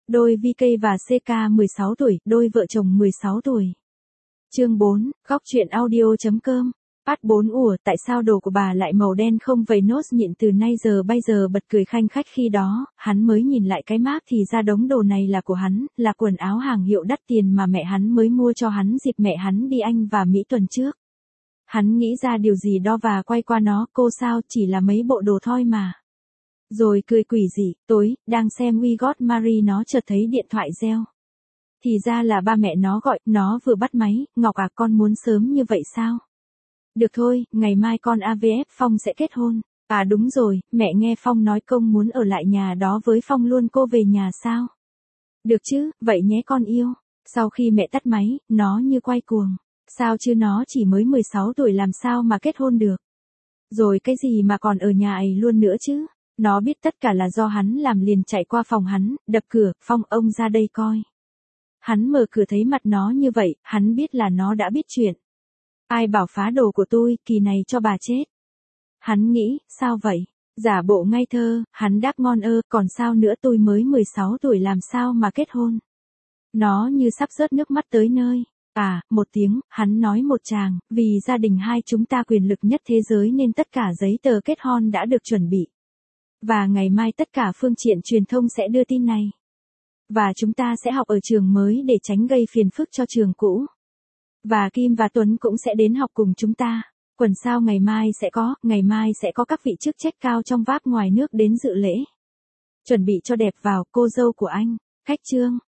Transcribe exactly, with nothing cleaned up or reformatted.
Đôi vê ca và xê ca mười sáu tuổi, đôi vợ chồng mười sáu tuổi. Chương bốn, góc truyện audio chấm com. Phát bốn ủa, tại sao đồ của bà lại màu đen không vậy? Nốt nhịn từ nay giờ bây giờ bật cười khanh khách khi đó, hắn mới nhìn lại cái mác thì ra đống đồ này là của hắn, là quần áo hàng hiệu đắt tiền mà mẹ hắn mới mua cho hắn dịp mẹ hắn đi Anh và Mỹ tuần trước. Hắn nghĩ ra điều gì đó và quay qua nó, cô sao, chỉ là mấy bộ đồ thôi mà. Rồi cười quỷ dị, tối, đang xem We Got Married nó chợt thấy điện thoại reo. Thì ra là ba mẹ nó gọi, nó vừa bắt máy, Ngọc à con muốn sớm như vậy sao? Được thôi, ngày mai con a vê ép Phong sẽ kết hôn. À đúng rồi, mẹ nghe Phong nói công muốn ở lại nhà đó với Phong luôn, cô về nhà sao? Được chứ, vậy nhé con yêu. Sau khi mẹ tắt máy, nó như quay cuồng. Sao chứ nó chỉ mới mười sáu tuổi làm sao mà kết hôn được? Rồi cái gì mà còn ở nhà ấy luôn nữa chứ? Nó biết tất cả là do hắn làm liền chạy qua phòng hắn, đập cửa, Phong ông ra đây coi. Hắn mở cửa thấy mặt nó như vậy, hắn biết là nó đã biết chuyện. Ai bảo phá đồ của tôi, kỳ này cho bà chết. Hắn nghĩ, sao vậy? Giả bộ ngây thơ, hắn đáp ngon ơ, còn sao nữa, tôi mới mười sáu tuổi làm sao mà kết hôn. Nó như sắp rớt nước mắt tới nơi. À, một tiếng, hắn nói một tràng, vì gia đình hai chúng ta quyền lực nhất thế giới nên tất cả giấy tờ kết hôn đã được chuẩn bị. Và ngày mai tất cả phương tiện truyền thông sẽ đưa tin này. Và chúng ta sẽ học ở trường mới để tránh gây phiền phức cho trường cũ. Và Kim và Tuấn cũng sẽ đến học cùng chúng ta. Quần sao ngày mai sẽ có, ngày mai sẽ có các vị chức trách cao trong Pháp ngoài nước đến dự lễ. Chuẩn bị cho đẹp vào, cô dâu của anh. Khách trương.